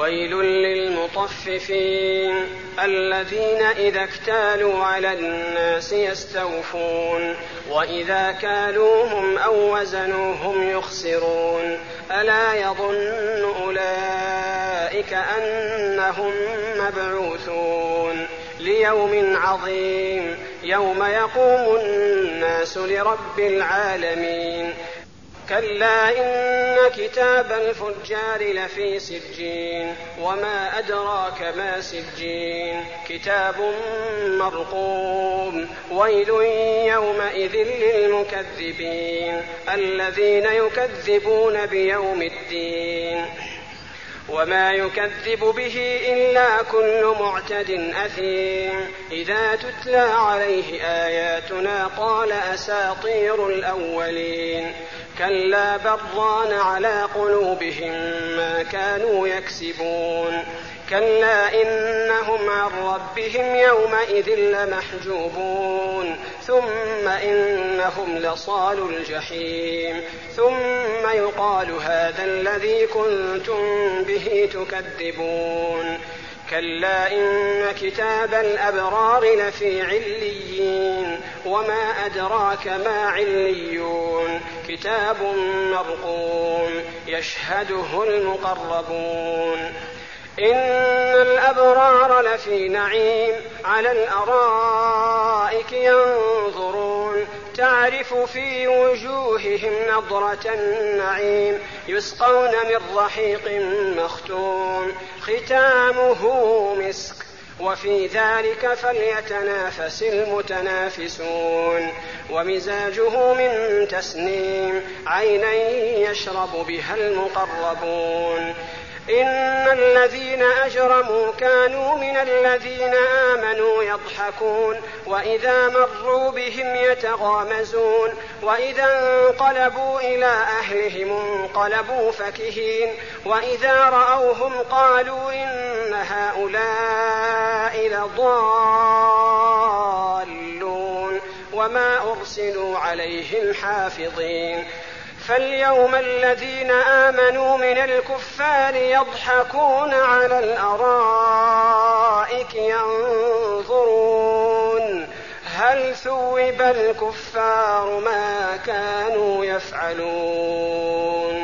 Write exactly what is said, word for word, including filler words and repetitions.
ويل للمطففين الذين إذا اكتالوا على الناس يستوفون وإذا كالوهم أو وزنوهم يخسرون ألا يظن أولئك أنهم مبعوثون ليوم عظيم يوم يقوم الناس لرب العالمين كلا إن كتاب الفجار لفي سجين وما أدراك ما سجين كتاب مرقوم ويل يومئذ للمكذبين الذين يكذبون بيوم الدين وما يكذب به إلا كل معتد أثيم إذا تتلى عليه آياتنا قال أساطير الأولين كلا بل ران على قلوبهم ما كانوا يكسبون كلا إنهم عن ربهم يومئذ لمحجوبون ثم إنهم لصالوا الجحيم ثم يقال هذا الذي كنتم به تكذبون كلا إن كتاب الأبرار لفي عليين وما أدراك ما عليون كتاب مرقوم يشهده المقربون إن الأبرار لفي نعيم على الأرائك ينظرون تعرف في وجوههم نضرة النعيم يسقون من رحيق مختوم ختامه مسك وفي ذلك فليتنافس المتنافسون ومزاجه من تسنيم عينا يشرب بها المقربون إن الذين أجرموا كانوا من الذين آمنوا يضحكون وإذا مروا بهم يتغامزون وإذا انقلبوا إلى أهلهم انقلبوا فكهين وإذا رأوهم قالوا إن هؤلاء لضالون وما أرسلوا عليهم حافظين فاليوم الذين آمنوا من الكفار يضحكون على الأرائك ينظرون هل ثوب الكفار ما كانوا يفعلون.